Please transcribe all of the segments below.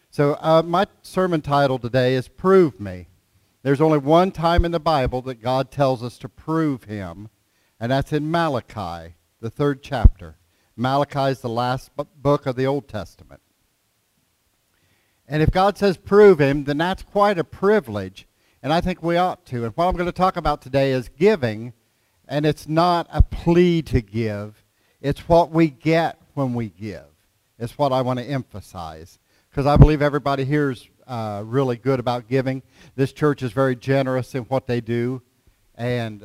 So my sermon title today is Prove Me. There's only one time in the Bible that God tells us to prove him, and that's in Malachi, the 3rd chapter. Malachi is the last book of the Old Testament. And if God says prove him, then that's quite a privilege, and I think we ought to. And what I'm going to talk about today is giving, and it's not a plea to give. It's what we get when we give. It's what I want to emphasize, because I believe everybody here is really good about giving. This church is very generous in what they do, and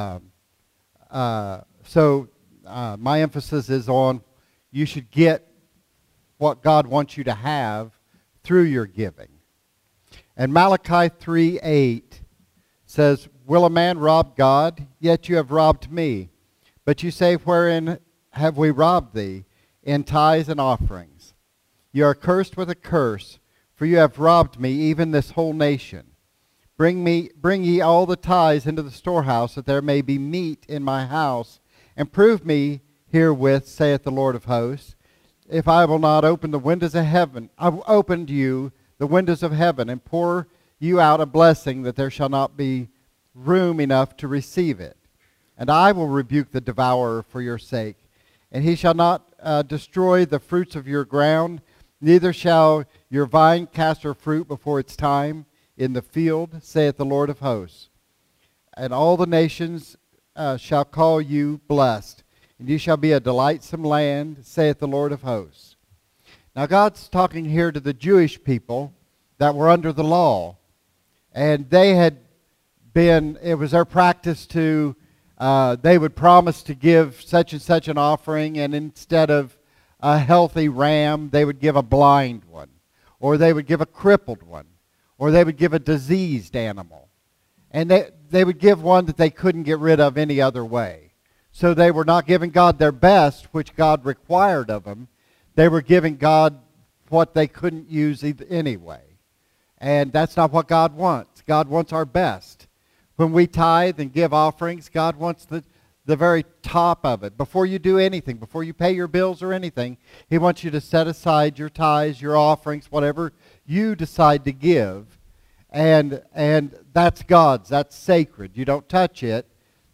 so my emphasis is on you should get what God wants you to have through your giving. And Malachi 3:8 says, "Will a man rob God? Yet you have robbed me. But you say, wherein have we robbed thee? In tithes and offerings. You are cursed with a curse, for you have robbed me, even this whole nation. Bring ye all the tithes into the storehouse, that there may be meat in my house. And prove me herewith, saith the Lord of hosts, if I will not open the windows of heaven. I will open to you the windows of heaven, and pour you out a blessing, that there shall not be room enough to receive it. And I will rebuke the devourer for your sake, and he shall not destroy the fruits of your ground, neither shall your vine cast her fruit before its time in the field, saith the Lord of hosts. And all the nations shall call you blessed, and you shall be a delightsome land, saith the Lord of hosts." Now God's talking here to the Jewish people that were under the law, and they had been, it was their practice to, they would promise to give such and such an offering, and instead of a healthy ram, they would give a blind one, or they would give a crippled one, or they would give a diseased animal. And they would give one that they couldn't get rid of any other way. So they were not giving God their best, which God required of them. They were giving God what they couldn't use anyway. And that's not what God wants. God wants our best. When we tithe and give offerings, God wants the very top of it. Before you do anything, before you pay your bills or anything, he wants you to set aside your tithes, your offerings, whatever you decide to give. And that's God's. That's sacred. You don't touch it.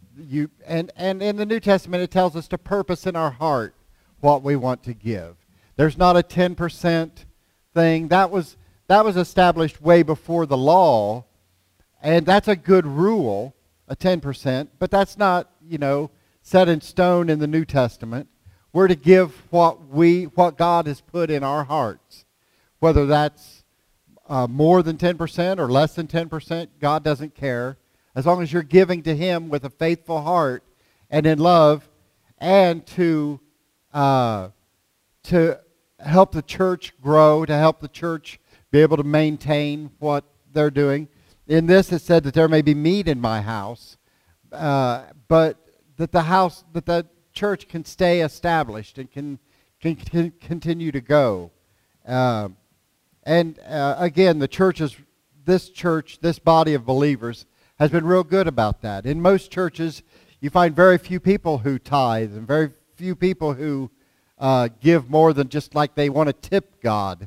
And in the New Testament, it tells us to purpose in our heart what we want to give. There's not a 10% thing. That was established way before the law, and that's a good rule, a 10%, but that's not, set in stone in the New Testament. We're to give what God has put in our hearts. Whether that's more than 10% or less than 10%, God doesn't care. As long as you're giving to him with a faithful heart and in love, and to help the church grow, to help the church be able to maintain what they're doing. In this, it said that there may be meat in my house, but that the church can stay established and can continue to go. Again, this body of believers has been real good about that. In most churches, you find very few people who tithe and very few people who give more than just like they want to tip God.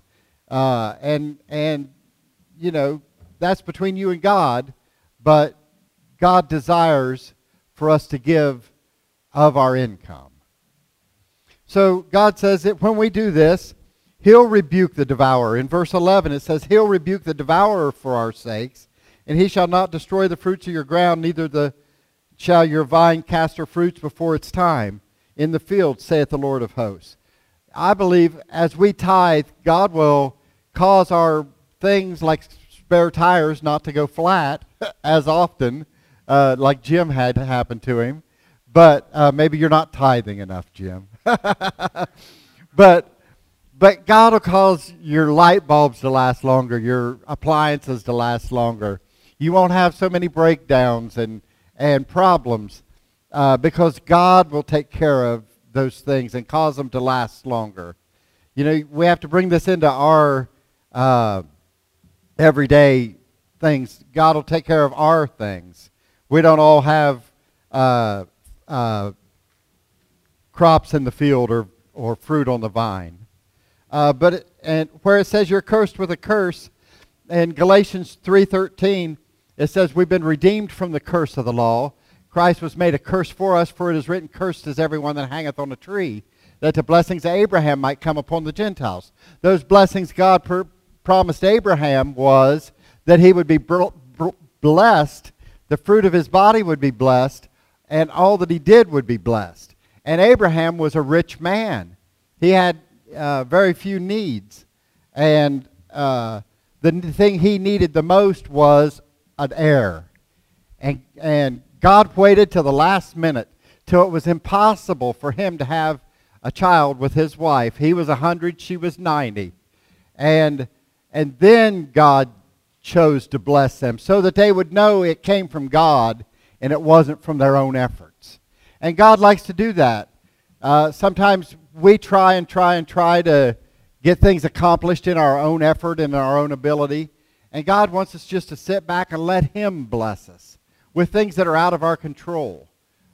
That's between you and God, but God desires for us to give of our income. So God says that when we do this, he'll rebuke the devourer. In verse 11 it says, he'll rebuke the devourer for our sakes, and he shall not destroy the fruits of your ground, neither shall your vine cast her fruits before its time in the field, saith the Lord of hosts. I believe as we tithe, God will cause our things like spare tires not to go flat as often, like Jim had happen to him. But maybe you're not tithing enough, Jim. But God will cause your light bulbs to last longer, your appliances to last longer. You won't have so many breakdowns and problems because God will take care of those things and cause them to last longer. We have to bring this into our everyday things. God will take care of our things. We don't all have crops in the field or fruit on the vine. But and where it says you're cursed with a curse, in Galatians 3:13, it says we've been redeemed from the curse of the law. Christ was made a curse for us, for it is written, cursed is everyone that hangeth on a tree, that the blessings of Abraham might come upon the Gentiles. Those blessings God promised Abraham was that he would be blessed, the fruit of his body would be blessed, and all that he did would be blessed. And Abraham was a rich man. He had very few needs. And the thing he needed the most was an heir. And God waited till the last minute, till it was impossible for him to have a child with his wife. He was 100, she was 90. And then God chose to bless them so that they would know it came from God and it wasn't from their own efforts. And God likes to do that. Sometimes we try to get things accomplished in our own effort and our own ability. And God wants us just to sit back and let him bless us with things that are out of our control.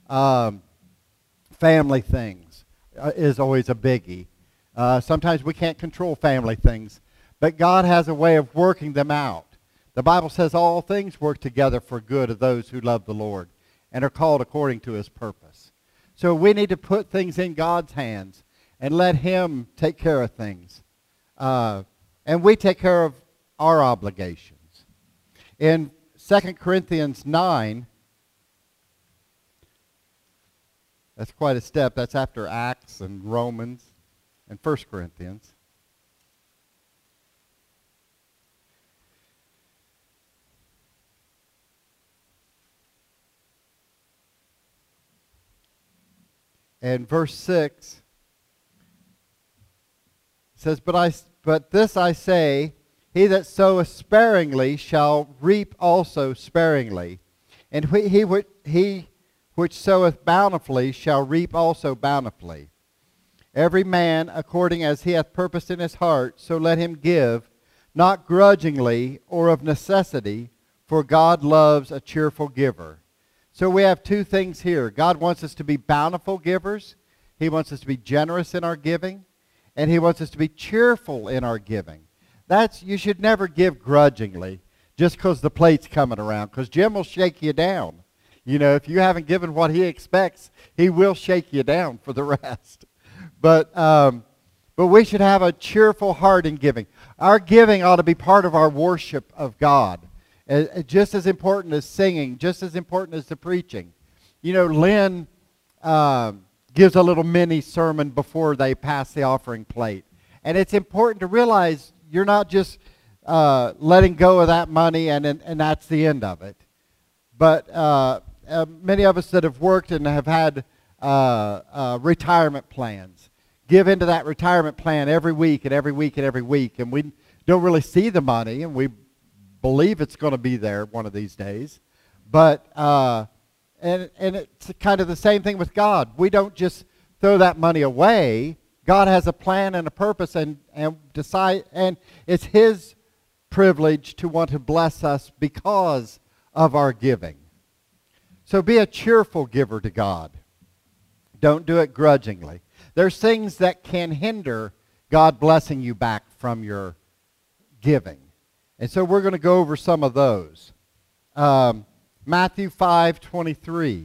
Family things is always a biggie. Sometimes we can't control family things, but God has a way of working them out. The Bible says all things work together for good of those who love the Lord and are called according to his purpose. So we need to put things in God's hands and let him take care of things. And we take care of our obligations. In 2 Corinthians 9, that's quite a step. That's after Acts and Romans and 1 Corinthians. And verse 6 says, But this I say, he that soweth sparingly shall reap also sparingly, and he which soweth bountifully shall reap also bountifully. Every man according as he hath purposed in his heart, so let him give, not grudgingly or of necessity, for God loves a cheerful giver. So we have two things here. God wants us to be bountiful givers. He wants us to be generous in our giving. And he wants us to be cheerful in our giving. You should never give grudgingly just because the plate's coming around, because Jim will shake you down. You know, if you haven't given what he expects, he will shake you down for the rest. But we should have a cheerful heart in giving. Our giving ought to be part of our worship of God. Just as important as singing, just as important as the preaching. You know, Lynn gives a little mini sermon before they pass the offering plate. And it's important to realize you're not just letting go of that money and that's the end of it. But many of us that have worked and have had retirement plans give into that retirement plan every week and every week and every week. And we don't really see the money, and we believe it's going to be there one of these days. But and it's kind of the same thing with God. We don't just throw that money away. God has a plan and a purpose, and decide, and it's his privilege to want to bless us because of our giving. So be a cheerful giver to God. Don't do it grudgingly. There's things that can hinder God blessing you back from your giving. And so we're going to go over some of those. Matthew 5:23.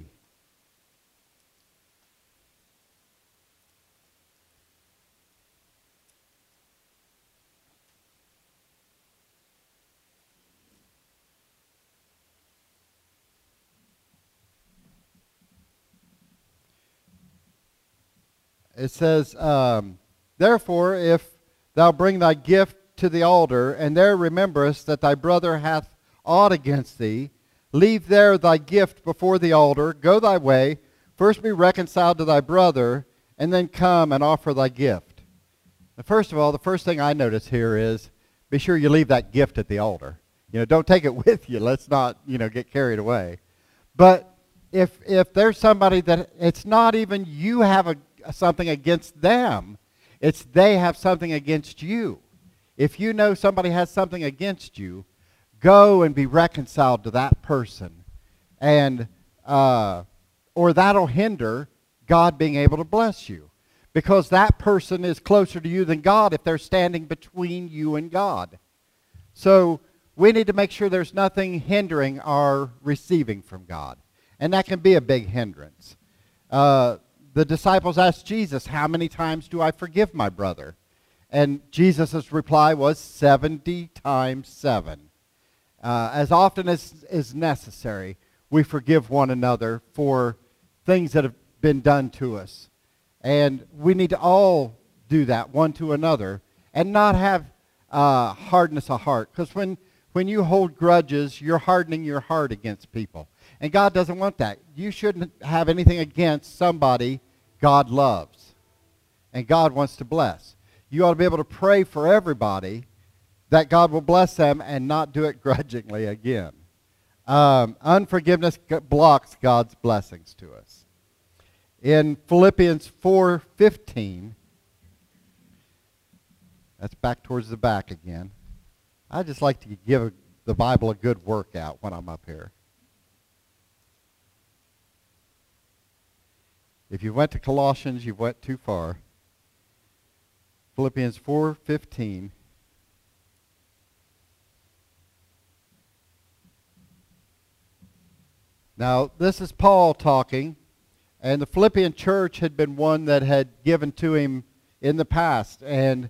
It says, Therefore, if thou bring thy gift to the altar, and there rememberest that thy brother hath aught against thee, leave there thy gift before the altar, go thy way, first be reconciled to thy brother, and then come and offer thy gift. Now, first of all, the first thing I notice here is, be sure you leave that gift at the altar. You know, don't take it with you. Let's not, get carried away. But if there's somebody that it's not even you have something against them, it's they have something against you. If you know somebody has something against you, go and be reconciled to that person, and or that'll hinder God being able to bless you. because that person is closer to you than God if they're standing between you and God. So we need to make sure there's nothing hindering our receiving from God. And that can be a big hindrance. The disciples asked Jesus, how many times do I forgive my brother? And Jesus' reply was 70 times 7. As often as is necessary, we forgive one another for things that have been done to us. And we need to all do that one to another and not have hardness of heart. Because when you hold grudges, you're hardening your heart against people. And God doesn't want that. You shouldn't have anything against somebody God loves and God wants to bless. You ought to be able to pray for everybody that God will bless them and not do it grudgingly again. Unforgiveness blocks God's blessings to us. In Philippians 4:15, that's back towards the back again. I just like to give the Bible a good workout when I'm up here. If you went to Colossians, you went too far. Philippians 4:15. Now, this is Paul talking, and the Philippian church had been one that had given to him in the past, and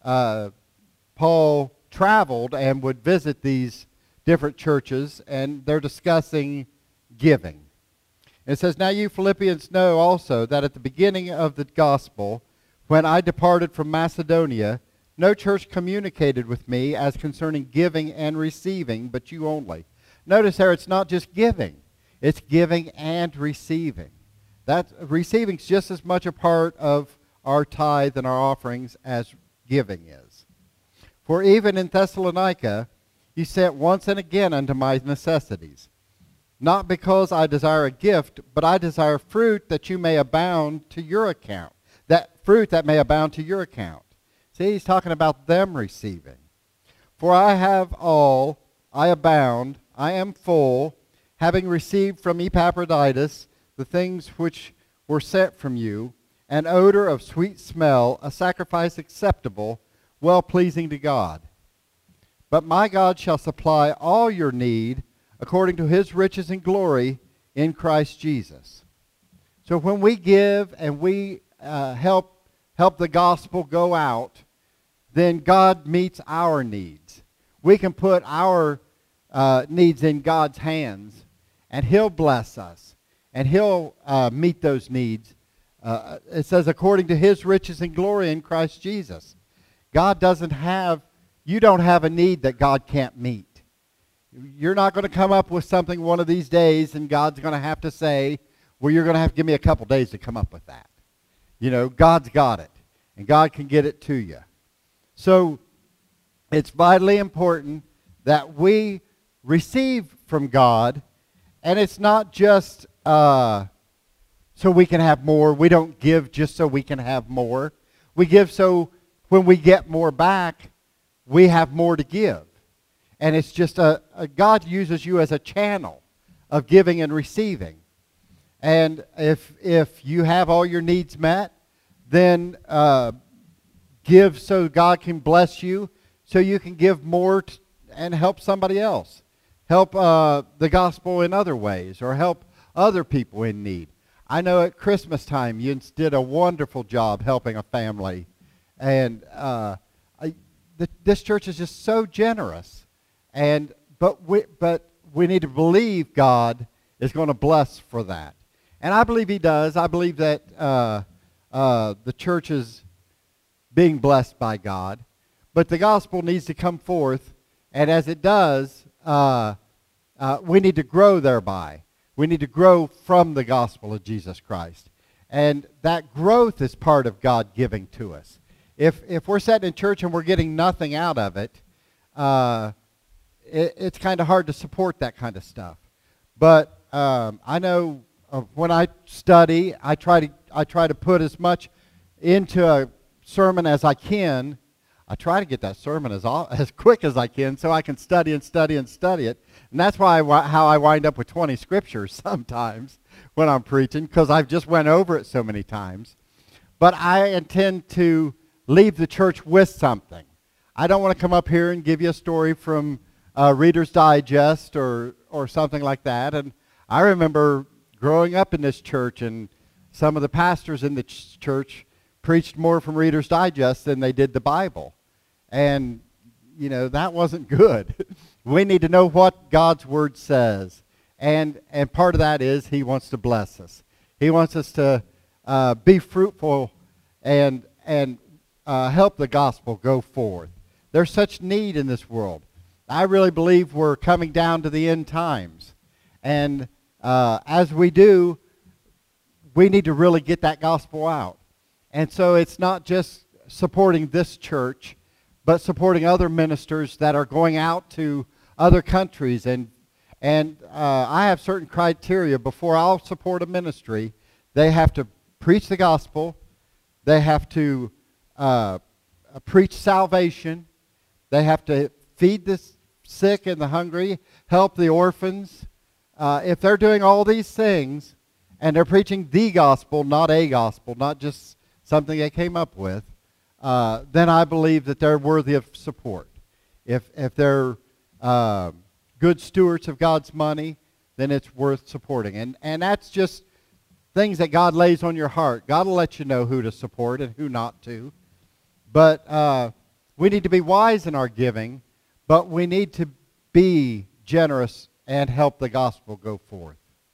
Paul traveled and would visit these different churches, and they're discussing giving. It says, now you Philippians know also that at the beginning of the gospel, when I departed from Macedonia, no church communicated with me as concerning giving and receiving, but you only. Notice there, it's not just giving. It's giving and receiving. Receiving is just as much a part of our tithe and our offerings as giving is. For even in Thessalonica, you sent once and again unto my necessities. Not because I desire a gift, but I desire fruit that you may abound to your account. That fruit that may abound to your account. See, he's talking about them receiving. For I have all, I abound, I am full, having received from Epaphroditus the things which were sent from you, an odor of sweet smell, a sacrifice acceptable, well-pleasing to God. But my God shall supply all your need according to his riches and glory in Christ Jesus. So when we give and we help the gospel go out, then God meets our needs. We can put our needs in God's hands, and he'll bless us, and he'll meet those needs. It says, according to his riches and glory in Christ Jesus. God doesn't have, you don't have a need that God can't meet. You're not going to come up with something one of these days, and God's going to have to say, well, you're going to have to give me a couple days to come up with that. You know, God's got it, and God can get it to you. So it's vitally important that we receive from God, and it's not just so we can have more. We don't give just so we can have more. We give so when we get more back, we have more to give. And it's just God uses you as a channel of giving and receiving. And if you have all your needs met, then give so God can bless you, so you can give more and help somebody else. Help the gospel in other ways, or help other people in need. I know at Christmas time you did a wonderful job helping a family. And this church is just so generous. But we need to believe God is going to bless for that. And I believe he does. I believe that the church is being blessed by God. But the gospel needs to come forth. And as it does, we need to grow thereby. We need to grow from the gospel of Jesus Christ. And that growth is part of God giving to us. If we're sitting in church and we're getting nothing out of it, it's kind of hard to support that kind of stuff. But I know when I study, I try to put as much into a sermon as I can. I try to get that sermon as quick as I can so I can study and study and study it. And that's how I wind up with 20 scriptures sometimes when I'm preaching, because I've just went over it so many times. but I intend to leave the church with something. I don't want to come up here and give you a story from Reader's Digest or something like that. And I remember growing up in this church, and some of the pastors in the church preached more from Reader's Digest than they did the Bible. And, that wasn't good. We need to know what God's Word says. And part of that is He wants to bless us. He wants us to be fruitful and help the gospel go forth. There's such need in this world. I really believe we're coming down to the end times. And as we do, we need to really get that gospel out. And so it's not just supporting this church, but supporting other ministers that are going out to other countries. And I have certain criteria before I'll support a ministry. They have to preach the gospel. They have to preach salvation. They have to feed the sick and the hungry, help the orphans. If they're doing all these things, and they're preaching the gospel, not a gospel, not just something they came up with, then I believe that they're worthy of support. If they're good stewards of God's money, then it's worth supporting. And that's just things that God lays on your heart. God will let you know who to support and who not to. But we need to be wise in our giving, but we need to be generous and help the gospel go forth.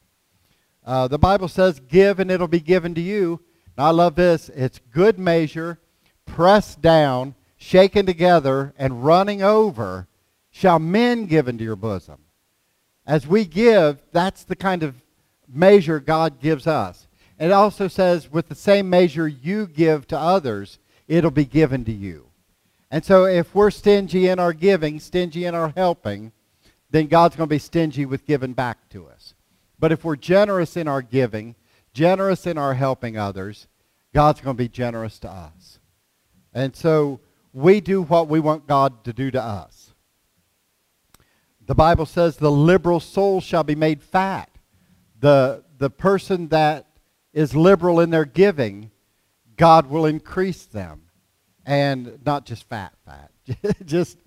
The Bible says, give and it'll be given to you. And I love this. It's good measure, pressed down, shaken together, and running over, shall men give into your bosom. As we give, that's the kind of measure God gives us. It also says, with the same measure you give to others, it'll be given to you. And so if we're stingy in our giving, stingy in our helping, then God's going to be stingy with giving back to us. But if we're generous in our giving, generous in our helping others, God's going to be generous to us. And so we do what we want God to do to us. The Bible says the liberal soul shall be made fat. The person that is liberal in their giving, God will increase them. And not just fat. just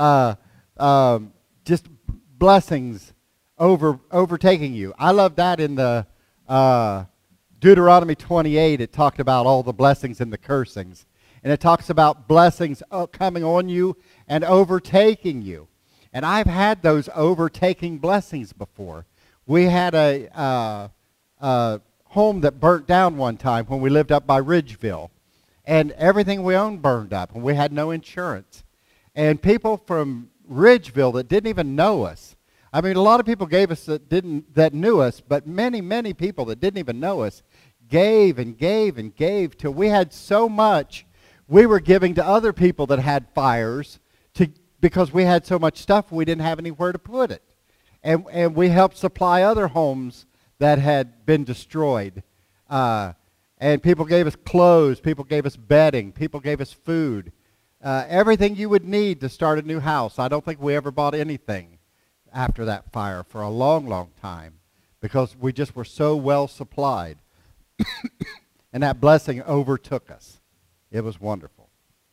blessings overtaking you. I love that in the Deuteronomy 28. It talked about all the blessings and the cursings. And it talks about blessings coming on you and overtaking you. And I've had those overtaking blessings before. We had a home that burnt down one time when we lived up by Ridgeville. And everything we owned burned up, and we had no insurance. And people from Ridgeville that didn't even know us. I mean, a lot of people gave us that knew us, but many, many people that didn't even know us gave and gave and gave till we had so much we were giving to other people that had fires because we had so much stuff we didn't have anywhere to put it. And we helped supply other homes that had been destroyed. And people gave us clothes, people gave us bedding, people gave us food. Everything you would need to start a new house. I don't think we ever bought anything after that fire for a long, long time because we just were so well supplied. And that blessing overtook us. It was wonderful.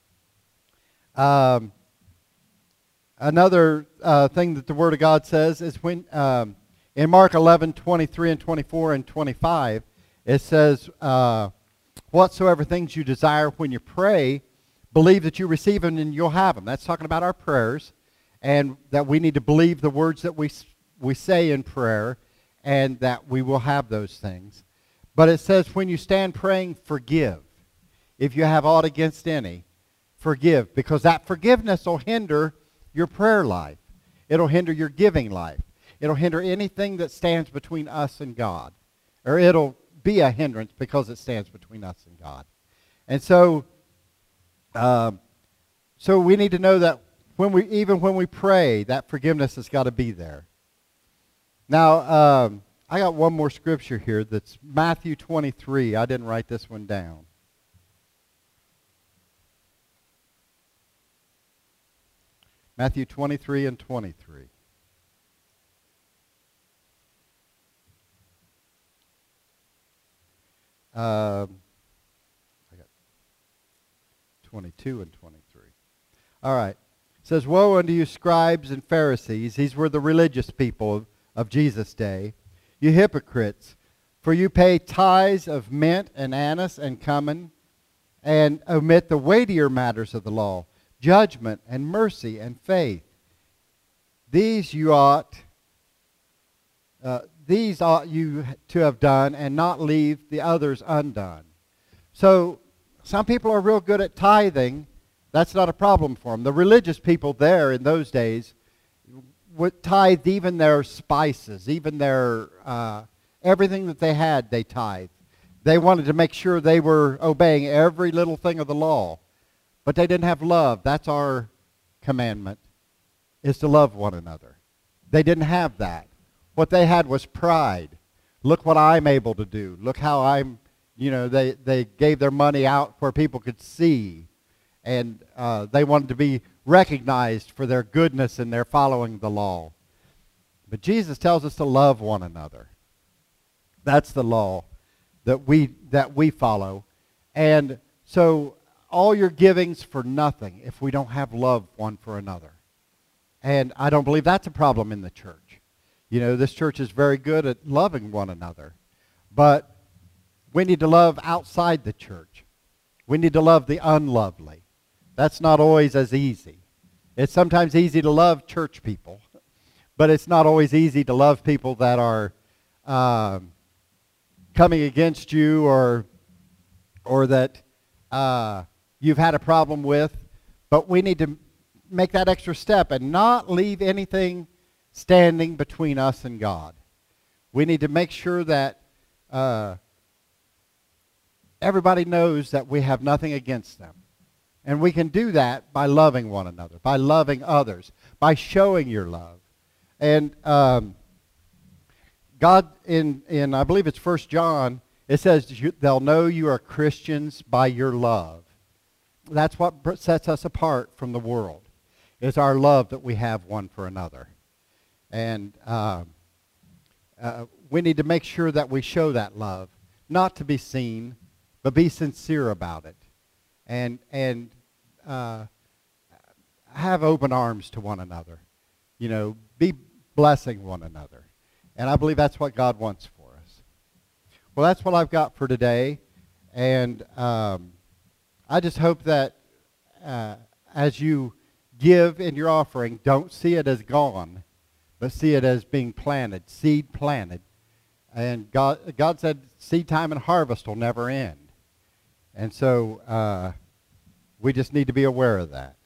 Another thing that the Word of God says is when in Mark 11:23 and 24 and 25, it says, whatsoever things you desire when you pray, believe that you receive them and you'll have them. That's talking about our prayers and that we need to believe the words that we say in prayer and that we will have those things. But it says when you stand praying, forgive. If you have aught against any, forgive. Because that forgiveness will hinder your prayer life. It'll hinder your giving life. It'll hinder anything that stands between us and God. Or it'll be a hindrance because it stands between us and God. And so we need to know that even when we pray, that forgiveness has got to be there. Now, I got one more scripture here that's Matthew 23. I didn't write this one down. Matthew 23 and 23. I got 22 and 23. All right. It says, "Woe unto you, scribes and Pharisees." These were the religious people of Jesus' day. "You hypocrites, for you pay tithes of mint and anise and cumin, and omit the weightier matters of the law, judgment and mercy and faith. These ought you to have done, and not leave the others undone." So some people are real good at tithing. That's not a problem for them. The religious people there in those days would tithe even their spices, even their everything that they had, they tithed. They wanted to make sure they were obeying every little thing of the law. But they didn't have love. That's our commandment, is to love one another. They didn't have that. What they had was pride. Look what I'm able to do. Look how I'm, they gave their money out where people could see. And they wanted to be recognized for their goodness and their following the law. But Jesus tells us to love one another. That's the law that we follow. And so all your giving's for nothing if we don't have love one for another. And I don't believe that's a problem in the church. This church is very good at loving one another. But we need to love outside the church. We need to love the unlovely. That's not always as easy. It's sometimes easy to love church people, but it's not always easy to love people that are coming against you or that you've had a problem with. But we need to make that extra step and not leave anything standing between us and God. We need to make sure that everybody knows that we have nothing against them. And we can do that by loving one another, by loving others, by showing your love. And God, in I believe it's 1 John, it says they'll know you are Christians by your love. That's what sets us apart from the world, is our love that we have one for another. And we need to make sure that we show that love, not to be seen, but be sincere about it. And have open arms to one another. Be blessing one another. And I believe that's what God wants for us. Well, that's what I've got for today. And I just hope that as you give in your offering, don't see it as gone, but see it as being planted, seed planted. And God said seed time and harvest will never end. And so we just need to be aware of that.